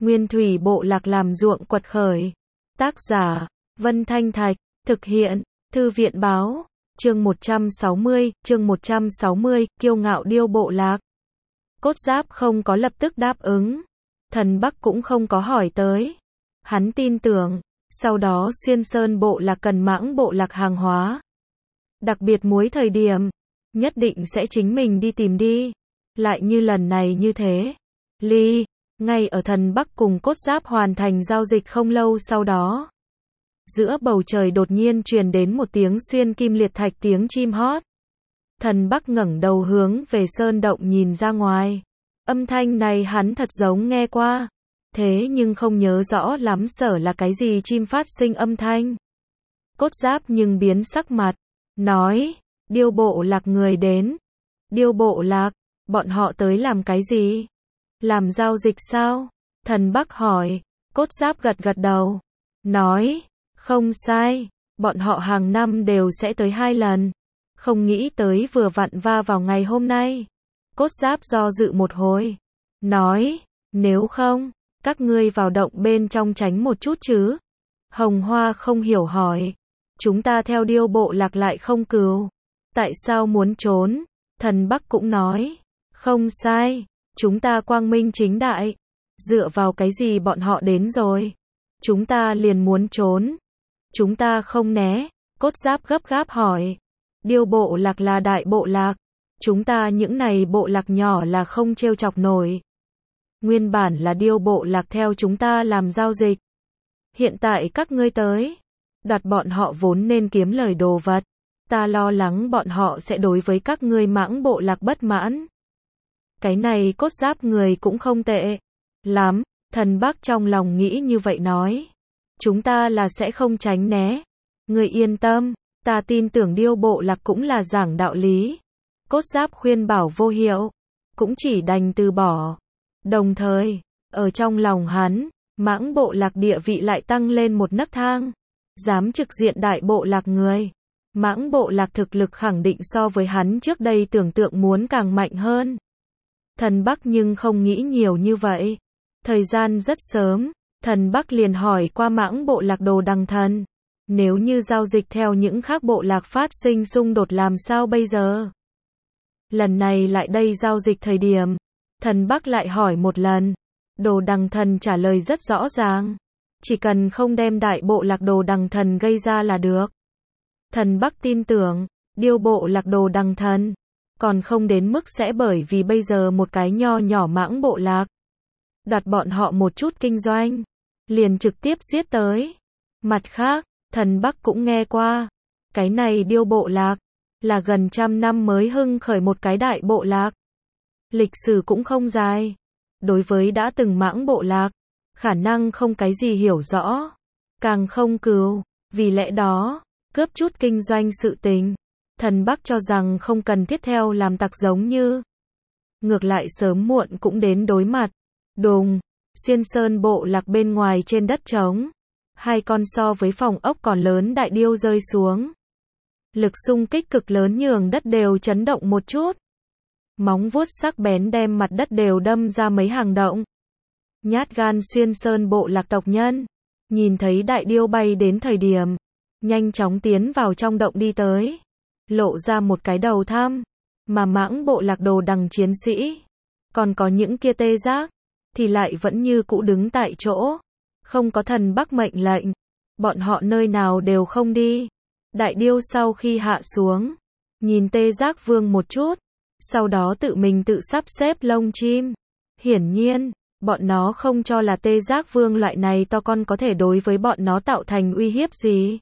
Nguyên thủy bộ lạc làm ruộng quật khởi. Tác giả, Vân Thanh Thạch, thực hiện, Thư viện báo, chương 160, kiêu ngạo điêu bộ lạc. Cốt Giáp không có lập tức đáp ứng. Thần Bắc cũng không có hỏi tới. Hắn tin tưởng, sau đó Xuyên Sơn bộ lạc cần mãng bộ lạc hàng hóa. Đặc biệt muối thời điểm, nhất định sẽ chính mình đi tìm đi. Lại như lần này như thế. Ngay ở Thần Bắc cùng Cốt Giáp hoàn thành giao dịch không lâu sau đó. Giữa bầu trời đột nhiên truyền đến một tiếng xuyên kim liệt thạch tiếng chim hót. Thần Bắc ngẩng đầu hướng về sơn động nhìn ra ngoài. Âm thanh này hắn thật giống nghe qua. Thế nhưng không nhớ rõ lắm sở là cái gì chim phát sinh âm thanh. Cốt Giáp nhưng biến sắc mặt. Nói, điêu bộ lạc người đến. Điêu bộ lạc, bọn họ tới làm cái gì? Làm giao dịch sao? Thần Bắc hỏi. Cốt Giáp gật gật đầu. Nói, không sai, bọn họ hàng năm đều sẽ tới 2 lần. Không nghĩ tới vừa vặn va vào ngày hôm nay. Cốt Giáp do dự một hồi. Nói, nếu không, các ngươi vào động bên trong tránh một chút chứ. Hồng Hoa không hiểu hỏi. Chúng ta theo điêu bộ lạc lại không cừu. Tại sao muốn trốn? Thần Bắc cũng nói. Không sai, chúng ta quang minh chính đại. Dựa vào cái gì bọn họ đến rồi? Chúng ta liền muốn trốn. Chúng ta không né. Cốt Giáp gấp gáp hỏi. Điêu bộ lạc là đại bộ lạc. Chúng ta những này bộ lạc nhỏ là không trêu chọc nổi. Nguyên bản là điêu bộ lạc theo chúng ta làm giao dịch. Hiện tại các ngươi tới. Đoạt bọn họ vốn nên kiếm lời đồ vật. Ta lo lắng bọn họ sẽ đối với các ngươi mãng bộ lạc bất mãn. Cái này Cốt Giáp người cũng không tệ lắm. Thần Bắc trong lòng nghĩ như vậy nói. Chúng ta là sẽ không tránh né. Người yên tâm, ta tin tưởng điêu bộ lạc cũng là giảng đạo lý. Cốt Giáp khuyên bảo vô hiệu, cũng chỉ đành từ bỏ. Đồng thời, ở trong lòng hắn, mãng bộ lạc địa vị lại tăng lên một nấc thang. Dám trực diện đại bộ lạc người. Mãng bộ lạc thực lực khẳng định so với hắn trước đây tưởng tượng muốn càng mạnh hơn. Thần Bắc nhưng không nghĩ nhiều như vậy. Thời gian rất sớm, Thần Bắc liền hỏi qua mãng bộ lạc Đồ Đằng Thần. Nếu như giao dịch theo những khác bộ lạc phát sinh xung đột làm sao bây giờ? Lần này lại đây giao dịch thời điểm. Thần Bắc lại hỏi một lần. Đồ Đằng Thần trả lời rất rõ ràng. Chỉ cần không đem đại bộ lạc Đồ Đằng Thần gây ra là được. Thần Bắc tin tưởng, điêu bộ lạc Đồ Đằng Thần. Còn không đến mức sẽ bởi vì bây giờ một cái nho nhỏ mãng bộ lạc. Đoạt bọn họ một chút kinh doanh. Liền trực tiếp giết tới. Mặt khác, Thần Bắc cũng nghe qua. Cái này điêu bộ lạc. Là gần 100 năm mới hưng khởi một cái đại bộ lạc. Lịch sử cũng không dài. Đối với đã từng mãng bộ lạc. Khả năng không cái gì hiểu rõ. Càng không cừu. Vì lẽ đó, cướp chút kinh doanh sự tình. Thần Bắc cho rằng không cần thiết theo làm tặc giống như. Ngược lại sớm muộn cũng đến đối mặt. Đùng, Xuyên Sơn bộ lạc bên ngoài trên đất trống. 2 con so với phòng ốc còn lớn đại điêu rơi xuống. Lực xung kích cực lớn nhường đất đều chấn động một chút. Móng vuốt sắc bén đem mặt đất đều đâm ra mấy hàng động. Nhát gan Xuyên Sơn bộ lạc tộc nhân. Nhìn thấy đại điêu bay đến thời điểm. Nhanh chóng tiến vào trong động đi tới. Lộ ra một cái đầu thăm. Mà mãng bộ lạc Đồ Đằng chiến sĩ. Còn có những kia tê giác. Thì lại vẫn như cũ đứng tại chỗ. Không có Thần Bắc mệnh lệnh. Bọn họ nơi nào đều không đi. Đại điêu sau khi hạ xuống. Nhìn tê giác vương một chút. Sau đó tự mình tự sắp xếp lông chim. Hiển nhiên, bọn nó không cho là tê giác vương loại này to con có thể đối với bọn nó tạo thành uy hiếp gì.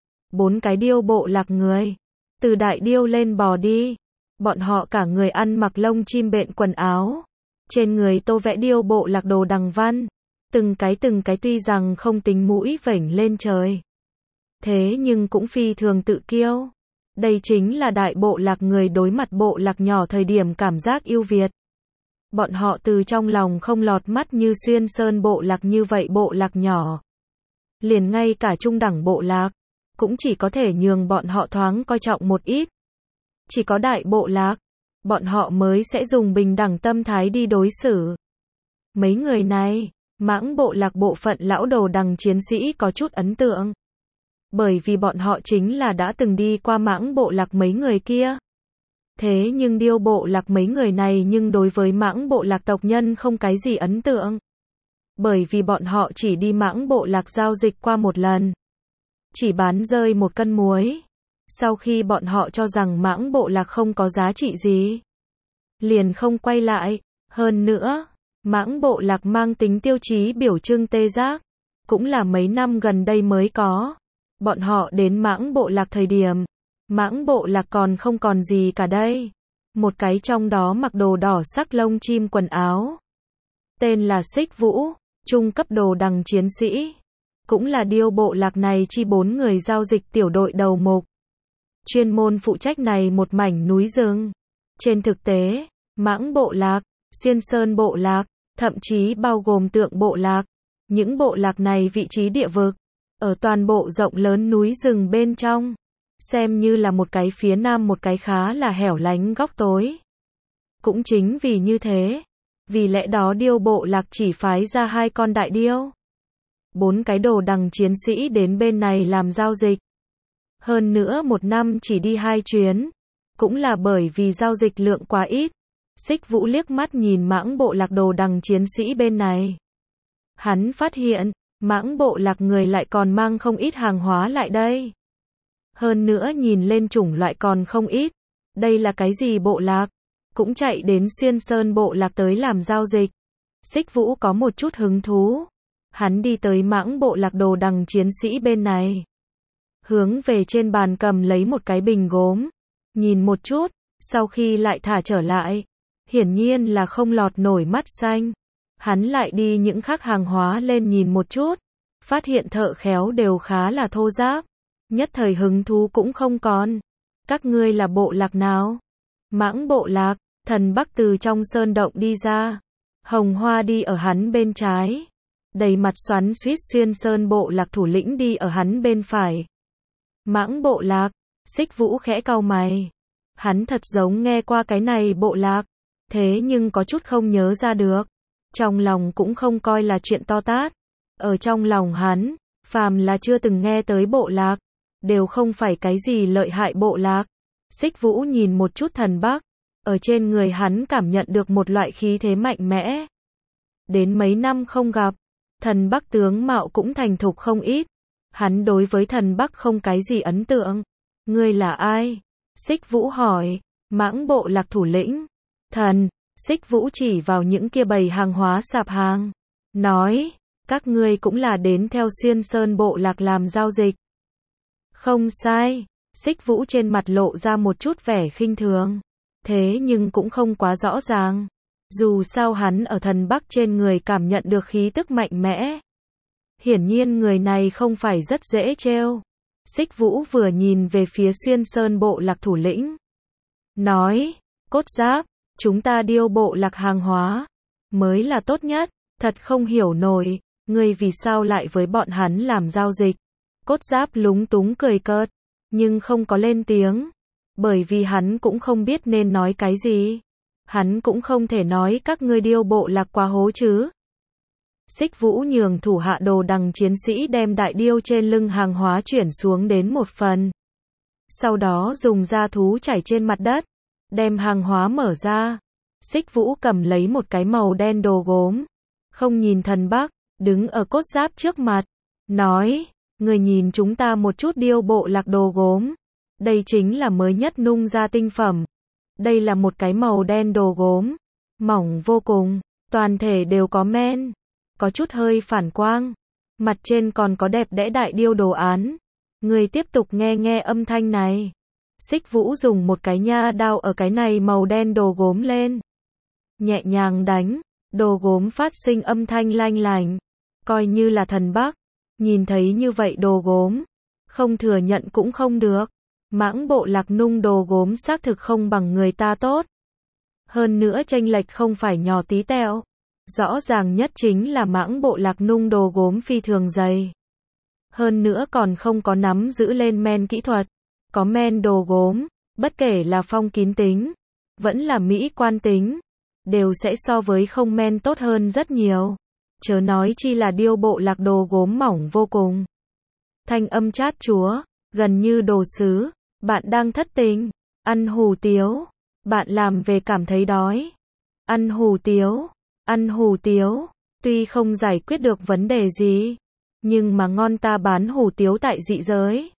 4 cái điêu bộ lạc người. Từ đại điêu lên bò đi. Bọn họ cả người ăn mặc lông chim bện quần áo. Trên người tô vẽ điêu bộ lạc Đồ Đằng văn. Từng cái tuy rằng không tính mũi vểnh lên trời. Thế nhưng cũng phi thường tự kiêu. Đây chính là đại bộ lạc người đối mặt bộ lạc nhỏ thời điểm cảm giác ưu việt. Bọn họ từ trong lòng không lọt mắt như Xuyên Sơn bộ lạc như vậy bộ lạc nhỏ. Liền ngay cả trung đẳng bộ lạc. Cũng chỉ có thể nhường bọn họ thoáng coi trọng một ít. Chỉ có đại bộ lạc. Bọn họ mới sẽ dùng bình đẳng tâm thái đi đối xử. Mấy người này, Mãng bộ lạc bộ phận lão đồ đằng chiến sĩ có chút ấn tượng. Bởi vì bọn họ chính là đã từng đi qua mãng bộ lạc mấy người kia. Thế nhưng điêu bộ lạc mấy người này nhưng đối với mãng bộ lạc tộc nhân không cái gì ấn tượng. Bởi vì bọn họ chỉ đi mãng bộ lạc giao dịch qua một lần. Chỉ bán rơi 1 cân muối. Sau khi bọn họ cho rằng mãng bộ lạc không có giá trị gì, liền không quay lại. Hơn nữa, mãng bộ lạc mang tính tiêu chí biểu trưng tê giác, cũng là mấy năm gần đây mới có. Bọn họ đến mãng bộ lạc thời điểm, mãng bộ lạc còn không còn gì cả đây. Một cái trong đó mặc đồ đỏ sắc lông chim quần áo. Tên là Xích Vũ, trung cấp đồ đằng chiến sĩ. Cũng là điêu bộ lạc này chi 4 người giao dịch tiểu đội đầu mục. Chuyên môn phụ trách này một mảnh núi rừng. Trên thực tế, mãng bộ lạc, xuyên sơn bộ lạc, thậm chí bao gồm tượng bộ lạc. Những bộ lạc này vị trí địa vực, ở toàn bộ rộng lớn núi rừng bên trong. Xem như là một cái phía nam một cái khá là hẻo lánh góc tối. Cũng chính vì như thế, vì lẽ đó điêu bộ lạc chỉ phái ra 2 con đại điêu. 4 cái đồ đằng chiến sĩ đến bên này làm giao dịch. Hơn nữa 1 năm chỉ đi 2 chuyến. Cũng là bởi vì giao dịch lượng quá ít. Xích Vũ liếc mắt nhìn mãng bộ lạc đồ đằng chiến sĩ bên này. Hắn phát hiện, mãng bộ lạc người lại còn mang không ít hàng hóa lại đây. Hơn nữa nhìn lên chủng loại còn không ít. Đây là cái gì bộ lạc? Cũng chạy đến xuyên sơn bộ lạc tới làm giao dịch. Xích Vũ có một chút hứng thú. Hắn đi tới mãng bộ lạc đồ đằng chiến sĩ bên này. Hướng về trên bàn cầm lấy một cái bình gốm. Nhìn một chút, sau khi lại thả trở lại. Hiển nhiên là không lọt nổi mắt xanh. Hắn lại đi những khác hàng hóa lên nhìn một chút. Phát hiện thợ khéo đều khá là thô ráp. Nhất thời hứng thú cũng không còn. Các ngươi là bộ lạc nào? Mãng bộ lạc, Thần Bắc từ trong sơn động đi ra. Hồng Hoa đi ở hắn bên trái. Đầy mặt xoắn xuýt xuyên sơn bộ lạc thủ lĩnh đi ở hắn bên phải. Mãng bộ lạc, Xích Vũ khẽ cau mày. Hắn thật giống nghe qua cái này bộ lạc. Thế nhưng có chút không nhớ ra được. Trong lòng cũng không coi là chuyện to tát. Ở trong lòng hắn, phàm là chưa từng nghe tới bộ lạc, đều không phải cái gì lợi hại bộ lạc. Xích Vũ nhìn một chút Thần Bắc. Ở trên người hắn cảm nhận được một loại khí thế mạnh mẽ. Đến mấy năm không gặp, Thần Bắc tướng mạo cũng thành thục không ít. Hắn đối với Thần Bắc không cái gì ấn tượng. Ngươi là ai? Xích Vũ hỏi. Mãng bộ lạc thủ lĩnh. Thần, Xích Vũ chỉ vào những kia bầy hàng hóa sạp hàng. Nói, các ngươi cũng là đến theo xuyên sơn bộ lạc làm giao dịch. Không sai. Xích Vũ trên mặt lộ ra một chút vẻ khinh thường. Thế nhưng cũng không quá rõ ràng. Dù sao hắn ở Thần Bắc trên người cảm nhận được khí tức mạnh mẽ. Hiển nhiên người này không phải rất dễ trêu. Xích Vũ vừa nhìn về phía xuyên sơn bộ lạc thủ lĩnh. Nói, cốt giáp, chúng ta điêu bộ lạc hàng hóa. Mới là tốt nhất, thật không hiểu nổi, ngươi vì sao lại với bọn hắn làm giao dịch. Cốt giáp lúng túng cười cợt, nhưng không có lên tiếng. Bởi vì hắn cũng không biết nên nói cái gì. Hắn cũng không thể nói các ngươi điêu bộ lạc quá hố chứ. Xích Vũ nhường thủ hạ đồ đằng chiến sĩ đem đại điêu trên lưng hàng hóa chuyển xuống đến một phần. Sau đó dùng da thú trải trên mặt đất. Đem hàng hóa mở ra. Xích Vũ cầm lấy một cái màu đen đồ gốm. Không nhìn Thần Bắc, đứng ở cốt giáp trước mặt. Nói, người nhìn chúng ta một chút điêu bộ lạc đồ gốm. Đây chính là mới nhất nung ra tinh phẩm. Đây là một cái màu đen đồ gốm. Mỏng vô cùng. Toàn thể đều có men. Có chút hơi phản quang. Mặt trên còn có đẹp đẽ đại điêu đồ án. Người tiếp tục nghe âm thanh này. Xích Vũ dùng một cái nha đao ở cái này màu đen đồ gốm lên. Nhẹ nhàng đánh. Đồ gốm phát sinh âm thanh lanh lành. Coi như là Thần Bắc. Nhìn thấy như vậy đồ gốm. Không thừa nhận cũng không được. Mãng bộ lạc nung đồ gốm xác thực không bằng người ta tốt. Hơn nữa chênh lệch không phải nhỏ tí tẹo. Rõ ràng nhất chính là mãng bộ lạc nung đồ gốm phi thường dày. Hơn nữa còn không có nắm giữ lên men kỹ thuật. Có men đồ gốm, bất kể là phong kín tính, vẫn là mỹ quan tính, đều sẽ so với không men tốt hơn rất nhiều. chớ nói chi là điêu bộ lạc đồ gốm mỏng vô cùng. Thanh âm chát chúa, gần như đồ sứ, bạn đang thất tình, ăn hủ tiếu, bạn làm về cảm thấy đói. Ăn hủ tiếu, tuy không giải quyết được vấn đề gì, nhưng mà ngon ta bán hủ tiếu tại dị giới.